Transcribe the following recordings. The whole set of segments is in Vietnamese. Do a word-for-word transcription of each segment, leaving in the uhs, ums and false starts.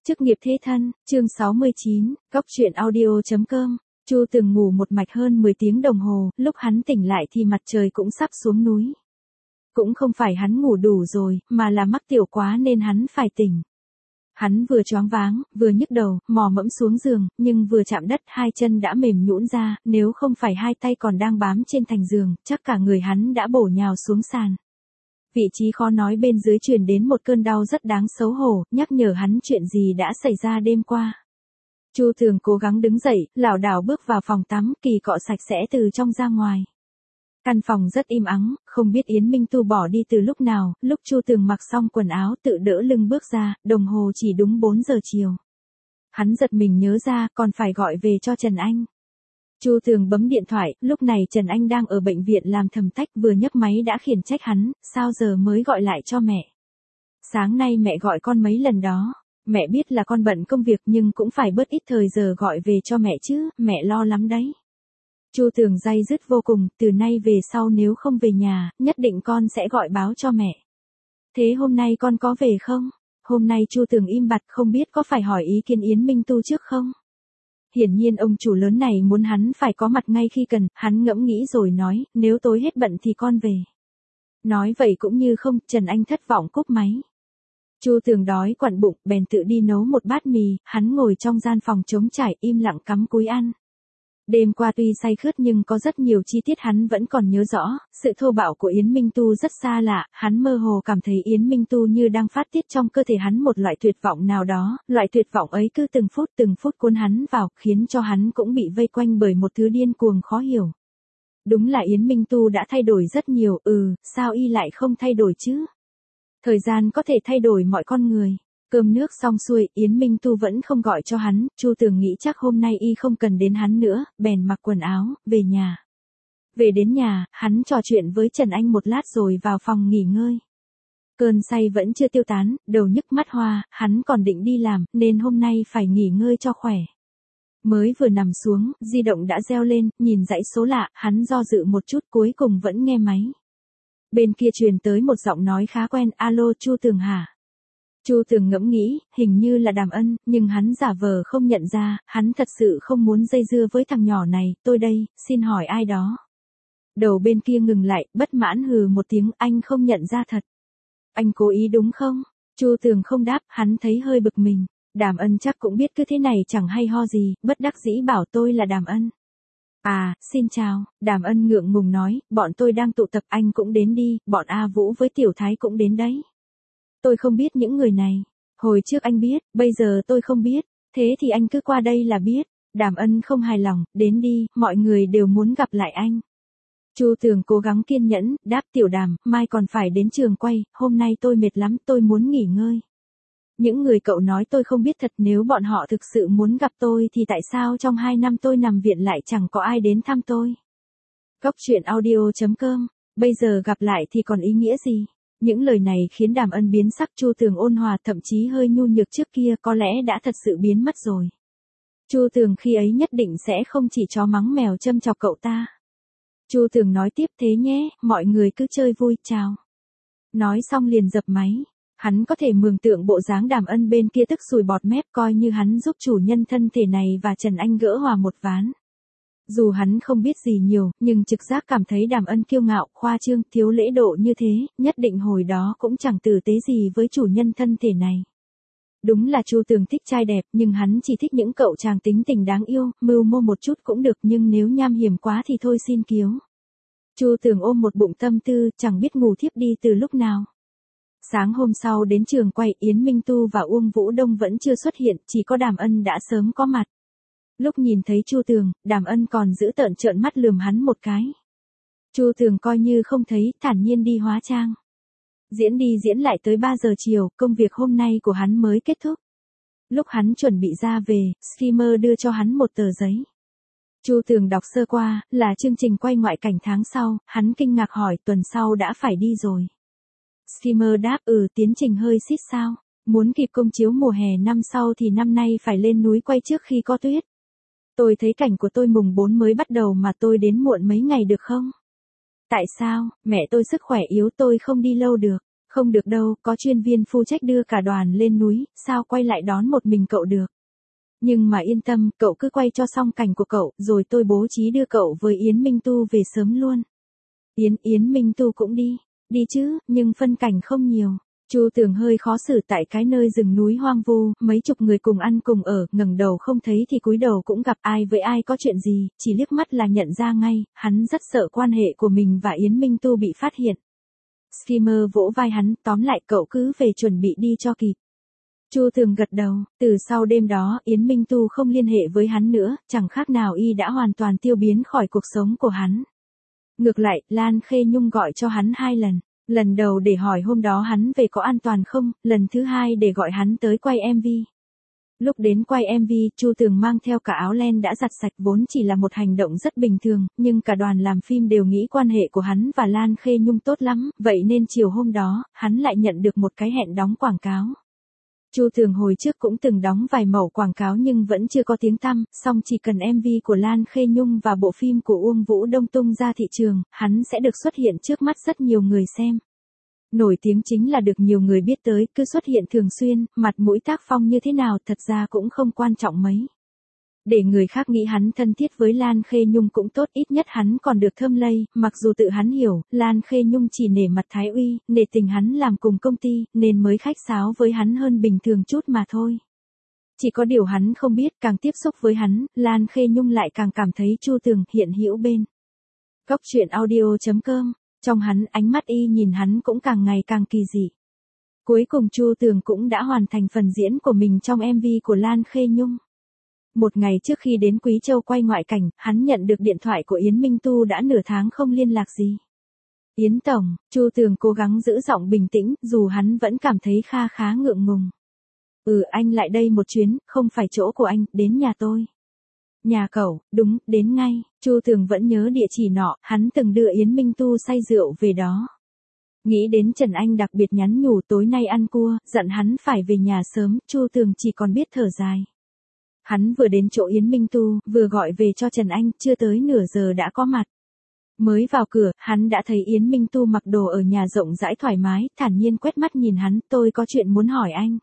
Chức nghiệp thế thân, chương sáu mươi chín, góc truyện audio.com. Chu Tường ngủ một mạch hơn mười tiếng đồng hồ, lúc hắn tỉnh lại thì mặt trời cũng sắp xuống núi. Cũng không phải hắn ngủ đủ rồi, mà là mắc tiểu quá nên hắn phải tỉnh. Hắn vừa choáng váng, vừa nhức đầu, mò mẫm xuống giường, nhưng vừa chạm đất hai chân đã mềm nhũn ra, nếu không phải hai tay còn đang bám trên thành giường, chắc cả người hắn đã bổ nhào xuống sàn. Vị trí khó nói bên dưới truyền đến một cơn đau rất đáng xấu hổ, nhắc nhở hắn chuyện gì đã xảy ra đêm qua. Chu Tường cố gắng đứng dậy, lảo đảo bước vào phòng tắm, kỳ cọ sạch sẽ từ trong ra ngoài. Căn phòng rất im ắng, không biết Yến Minh Tu bỏ đi từ lúc nào, lúc Chu Tường mặc xong quần áo tự đỡ lưng bước ra, đồng hồ chỉ đúng bốn giờ chiều. Hắn giật mình nhớ ra, còn phải gọi về cho Trần Anh. Chu Tường bấm điện thoại, lúc này Trần Anh đang ở bệnh viện làm thầm tách, vừa nhấc máy đã khiển trách hắn, sao giờ mới gọi lại cho mẹ. Sáng nay mẹ gọi con mấy lần đó, mẹ biết là con bận công việc nhưng cũng phải bớt ít thời giờ gọi về cho mẹ chứ, mẹ lo lắm đấy. Chu Tường day dứt vô cùng, từ nay về sau nếu không về nhà, nhất định con sẽ gọi báo cho mẹ. Thế hôm nay con có về không? Hôm nay Chu Tường im bặt, không biết có phải hỏi ý kiến Yến Minh Tu trước không? Hiển nhiên ông chủ lớn này muốn hắn phải có mặt ngay khi cần, hắn ngẫm nghĩ rồi nói, nếu tối hết bận thì con về. Nói vậy cũng như không, Trần Anh thất vọng cúp máy. Chu Tường đói quặn bụng, bèn tự đi nấu một bát mì, hắn ngồi trong gian phòng trống trải im lặng cắm cúi ăn. Đêm qua tuy say khướt nhưng có rất nhiều chi tiết hắn vẫn còn nhớ rõ, sự thô bạo của Yến Minh Tu rất xa lạ, hắn mơ hồ cảm thấy Yến Minh Tu như đang phát tiết trong cơ thể hắn một loại tuyệt vọng nào đó, loại tuyệt vọng ấy cứ từng phút từng phút cuốn hắn vào, khiến cho hắn cũng bị vây quanh bởi một thứ điên cuồng khó hiểu. Đúng là Yến Minh Tu đã thay đổi rất nhiều, ừ, sao y lại không thay đổi chứ? Thời gian có thể thay đổi mọi con người. Cơm nước xong xuôi, Yến Minh Tu vẫn không gọi cho hắn, Chu Tường nghĩ chắc hôm nay y không cần đến hắn nữa, bèn mặc quần áo, về nhà. Về đến nhà, hắn trò chuyện với Trần Anh một lát rồi vào phòng nghỉ ngơi. Cơn say vẫn chưa tiêu tán, đầu nhức mắt hoa, hắn còn định đi làm, nên hôm nay phải nghỉ ngơi cho khỏe. Mới vừa nằm xuống, di động đã reo lên, nhìn dãy số lạ, hắn do dự một chút cuối cùng vẫn nghe máy. Bên kia truyền tới một giọng nói khá quen, alo Chu Tường hả? Chu Tường ngẫm nghĩ, hình như là Đàm Ân, nhưng hắn giả vờ không nhận ra, hắn thật sự không muốn dây dưa với thằng nhỏ này, tôi đây, xin hỏi ai đó. Đầu bên kia ngừng lại, bất mãn hừ một tiếng, anh không nhận ra thật. Anh cố ý đúng không? Chu Tường không đáp, hắn thấy hơi bực mình. Đàm Ân chắc cũng biết cứ thế này chẳng hay ho gì, bất đắc dĩ bảo tôi là Đàm Ân. À, xin chào, Đàm Ân ngượng ngùng nói, bọn tôi đang tụ tập, anh cũng đến đi, bọn A Vũ với Tiểu Thái cũng đến đấy. Tôi không biết những người này. Hồi trước anh biết, bây giờ tôi không biết. Thế thì anh cứ qua đây là biết. Đàm Ân không hài lòng, đến đi, mọi người đều muốn gặp lại anh. Chu Tường cố gắng kiên nhẫn, đáp Tiểu Đàm, mai còn phải đến trường quay, hôm nay tôi mệt lắm, tôi muốn nghỉ ngơi. Những người cậu nói tôi không biết thật, nếu bọn họ thực sự muốn gặp tôi thì tại sao trong hai năm tôi nằm viện lại chẳng có ai đến thăm tôi. Góc truyện audio.com, bây giờ gặp lại thì còn ý nghĩa gì? Những lời này khiến Đàm Ân biến sắc, Chu Tường ôn hòa thậm chí hơi nhu nhược trước kia có lẽ đã thật sự biến mất rồi. Chu Tường khi ấy nhất định sẽ không chỉ chó mắng mèo châm chọc cậu ta. Chu Tường nói tiếp thế nhé, mọi người cứ chơi vui, chào. Nói xong liền dập máy. Hắn có thể mường tượng bộ dáng Đàm Ân bên kia tức sùi bọt mép, coi như hắn giúp chủ nhân thân thể này và Trần Anh gỡ hòa một ván. Dù hắn không biết gì nhiều, nhưng trực giác cảm thấy Đàm Ân kiêu ngạo, khoa trương, thiếu lễ độ như thế, nhất định hồi đó cũng chẳng tử tế gì với chủ nhân thân thể này. Đúng là Chu Tường thích trai đẹp, nhưng hắn chỉ thích những cậu chàng tính tình đáng yêu, mưu mô một chút cũng được, nhưng nếu nham hiểm quá thì thôi xin kiếu. Chu Tường ôm một bụng tâm tư, chẳng biết ngủ thiếp đi từ lúc nào. Sáng hôm sau đến trường quay, Yến Minh Tu và Uông Vũ Đông vẫn chưa xuất hiện, chỉ có Đàm Ân đã sớm có mặt. Lúc nhìn thấy Chu Tường, Đàm Ân còn giữ tợn trợn mắt lườm hắn một cái. Chu Tường coi như không thấy, thản nhiên đi hóa trang. Diễn đi diễn lại tới ba giờ chiều, công việc hôm nay của hắn mới kết thúc. Lúc hắn chuẩn bị ra về, Skimmer đưa cho hắn một tờ giấy. Chu Tường đọc sơ qua, là chương trình quay ngoại cảnh tháng sau, hắn kinh ngạc hỏi tuần sau đã phải đi rồi. Skimmer đáp ừ, tiến trình hơi xít sao, muốn kịp công chiếu mùa hè năm sau thì năm nay phải lên núi quay trước khi có tuyết. Tôi thấy cảnh của tôi mùng bốn mới bắt đầu mà tôi đến muộn mấy ngày được không? Tại sao, mẹ tôi sức khỏe yếu tôi không đi lâu được. Không được đâu, có chuyên viên phụ trách đưa cả đoàn lên núi, sao quay lại đón một mình cậu được. Nhưng mà yên tâm, cậu cứ quay cho xong cảnh của cậu, rồi tôi bố trí đưa cậu với Yến Minh Tu về sớm luôn. Yến, Yến Minh Tu cũng đi. Đi chứ, nhưng phân cảnh không nhiều. Chu Tường hơi khó xử tại cái nơi rừng núi hoang vu, mấy chục người cùng ăn cùng ở, ngẩng đầu không thấy thì cúi đầu cũng gặp, ai với ai có chuyện gì, chỉ liếc mắt là nhận ra ngay, hắn rất sợ quan hệ của mình và Yến Minh Tu bị phát hiện. Skimmer vỗ vai hắn, tóm lại cậu cứ về chuẩn bị đi cho kịp. Chu Tường gật đầu, từ sau đêm đó, Yến Minh Tu không liên hệ với hắn nữa, chẳng khác nào y đã hoàn toàn tiêu biến khỏi cuộc sống của hắn. Ngược lại, Lan Khê Nhung gọi cho hắn hai lần. Lần đầu để hỏi hôm đó hắn về có an toàn không, lần thứ hai để gọi hắn tới quay em vê. Lúc đến quay em vê, Chu Tường mang theo cả áo len đã giặt sạch vốn chỉ là một hành động rất bình thường, nhưng cả đoàn làm phim đều nghĩ quan hệ của hắn và Lan Khê Nhung tốt lắm, vậy nên chiều hôm đó, hắn lại nhận được một cái hẹn đóng quảng cáo. Chu Tường hồi trước cũng từng đóng vài mẩu quảng cáo nhưng vẫn chưa có tiếng tăm, song chỉ cần em vê của Lan Khê Nhung và bộ phim của Uông Vũ Đông tung ra thị trường, hắn sẽ được xuất hiện trước mắt rất nhiều người xem. Nổi tiếng chính là được nhiều người biết tới, cứ xuất hiện thường xuyên, mặt mũi tác phong như thế nào thật ra cũng không quan trọng mấy. Để người khác nghĩ hắn thân thiết với Lan Khê Nhung cũng tốt, ít nhất hắn còn được thơm lây, mặc dù tự hắn hiểu, Lan Khê Nhung chỉ nể mặt Thái Uy, nể tình hắn làm cùng công ty, nên mới khách sáo với hắn hơn bình thường chút mà thôi. Chỉ có điều hắn không biết, càng tiếp xúc với hắn, Lan Khê Nhung lại càng cảm thấy Chu Tường hiện hữu bên. Góc truyện audio chấm com, trong hắn, ánh mắt y nhìn hắn cũng càng ngày càng kỳ dị. Cuối cùng Chu Tường cũng đã hoàn thành phần diễn của mình trong em vê của Lan Khê Nhung. Một ngày trước khi đến Quý Châu quay ngoại cảnh, hắn nhận được điện thoại của Yến Minh Tu đã nửa tháng không liên lạc gì. Yến Tổng, Chu Tường cố gắng giữ giọng bình tĩnh, dù hắn vẫn cảm thấy kha khá ngượng ngùng. Ừ, anh lại đây một chuyến, không phải chỗ của anh, đến nhà tôi. Nhà cậu, đúng, đến ngay. Chu Tường vẫn nhớ địa chỉ nọ, hắn từng đưa Yến Minh Tu say rượu về đó. Nghĩ đến Trần Anh đặc biệt nhắn nhủ tối nay ăn cua, dặn hắn phải về nhà sớm, Chu Tường chỉ còn biết thở dài. Hắn vừa đến chỗ Yến Minh Tu, vừa gọi về cho Trần Anh, chưa tới nửa giờ đã có mặt. Mới vào cửa, hắn đã thấy Yến Minh Tu mặc đồ ở nhà rộng rãi thoải mái, thản nhiên quét mắt nhìn hắn, tôi có chuyện muốn hỏi anh.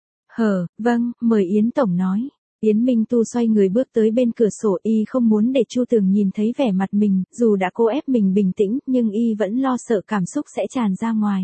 Hờ, vâng, mời Yến Tổng nói. Yến Minh Tu xoay người bước tới bên cửa sổ, y không muốn để Chu Tường nhìn thấy vẻ mặt mình, dù đã cố ép mình bình tĩnh, nhưng y vẫn lo sợ cảm xúc sẽ tràn ra ngoài.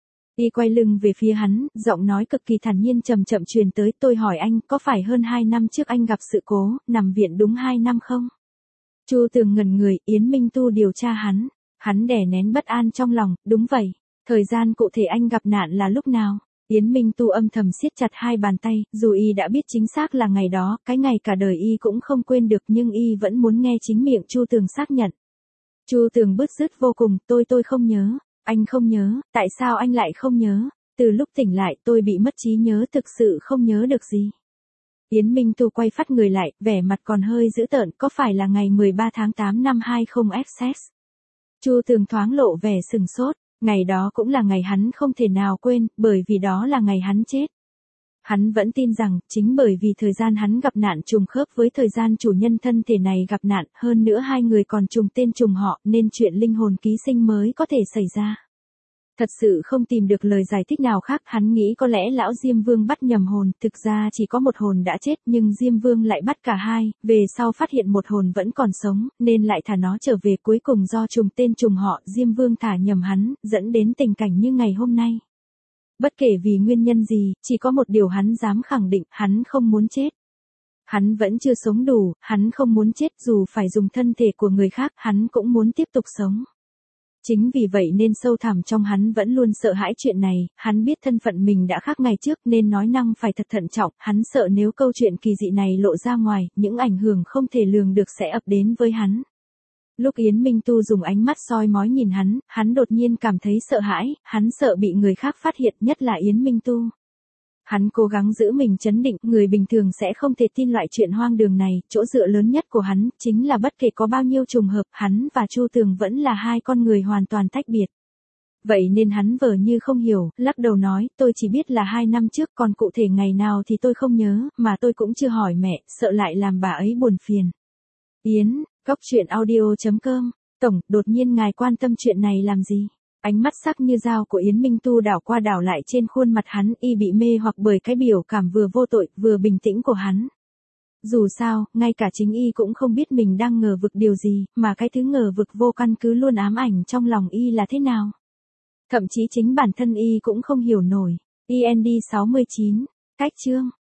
Y quay lưng về phía hắn, giọng nói cực kỳ thản nhiên chậm chậm truyền tới, tôi hỏi anh, có phải hơn hai năm trước anh gặp sự cố, nằm viện đúng hai năm không? Chu Tường ngẩn người, Yến Minh Tu điều tra hắn, hắn đè nén bất an trong lòng, đúng vậy, thời gian cụ thể anh gặp nạn là lúc nào? Yến Minh Tu âm thầm siết chặt hai bàn tay, dù y đã biết chính xác là ngày đó, cái ngày cả đời y cũng không quên được nhưng y vẫn muốn nghe chính miệng Chu Tường xác nhận. Chu Tường bứt rứt vô cùng, tôi tôi không nhớ, anh không nhớ, tại sao anh lại không nhớ, từ lúc tỉnh lại tôi bị mất trí nhớ thực sự không nhớ được gì. Yến Minh Tu quay phát người lại, vẻ mặt còn hơi dữ tợn, có phải là ngày mười ba tháng tám năm hai không X X? Chu Tường thoáng lộ vẻ sừng sốt. Ngày đó cũng là ngày hắn không thể nào quên, bởi vì đó là ngày hắn chết. Hắn vẫn tin rằng, chính bởi vì thời gian hắn gặp nạn trùng khớp với thời gian chủ nhân thân thể này gặp nạn, hơn nữa hai người còn trùng tên trùng họ, nên chuyện linh hồn ký sinh mới có thể xảy ra. Thật sự không tìm được lời giải thích nào khác, hắn nghĩ có lẽ lão Diêm Vương bắt nhầm hồn, thực ra chỉ có một hồn đã chết nhưng Diêm Vương lại bắt cả hai, về sau phát hiện một hồn vẫn còn sống, nên lại thả nó trở về, cuối cùng do trùng tên trùng họ, Diêm Vương thả nhầm hắn, dẫn đến tình cảnh như ngày hôm nay. Bất kể vì nguyên nhân gì, chỉ có một điều hắn dám khẳng định, hắn không muốn chết. Hắn vẫn chưa sống đủ, hắn không muốn chết, dù phải dùng thân thể của người khác, hắn cũng muốn tiếp tục sống. Chính vì vậy nên sâu thẳm trong hắn vẫn luôn sợ hãi chuyện này, hắn biết thân phận mình đã khác ngày trước nên nói năng phải thật thận trọng, hắn sợ nếu câu chuyện kỳ dị này lộ ra ngoài, những ảnh hưởng không thể lường được sẽ ập đến với hắn. Lúc Yến Minh Tu dùng ánh mắt soi mói nhìn hắn, hắn đột nhiên cảm thấy sợ hãi, hắn sợ bị người khác phát hiện, nhất là Yến Minh Tu. Hắn cố gắng giữ mình trấn định, người bình thường sẽ không thể tin loại chuyện hoang đường này, chỗ dựa lớn nhất của hắn, chính là bất kể có bao nhiêu trùng hợp, hắn và Chu Tường vẫn là hai con người hoàn toàn tách biệt. Vậy nên hắn vờ như không hiểu, lắc đầu nói, tôi chỉ biết là hai năm trước, còn cụ thể ngày nào thì tôi không nhớ, mà tôi cũng chưa hỏi mẹ, sợ lại làm bà ấy buồn phiền. Yến, góc truyện audio chấm com, Tổng, đột nhiên ngài quan tâm chuyện này làm gì? Ánh mắt sắc như dao của Yến Minh Tu đảo qua đảo lại trên khuôn mặt hắn, y bị mê hoặc bởi cái biểu cảm vừa vô tội, vừa bình tĩnh của hắn. Dù sao, ngay cả chính y cũng không biết mình đang ngờ vực điều gì, mà cái thứ ngờ vực vô căn cứ luôn ám ảnh trong lòng y là thế nào. Thậm chí chính bản thân y cũng không hiểu nổi. i en đê sáu mươi chín, cách chương.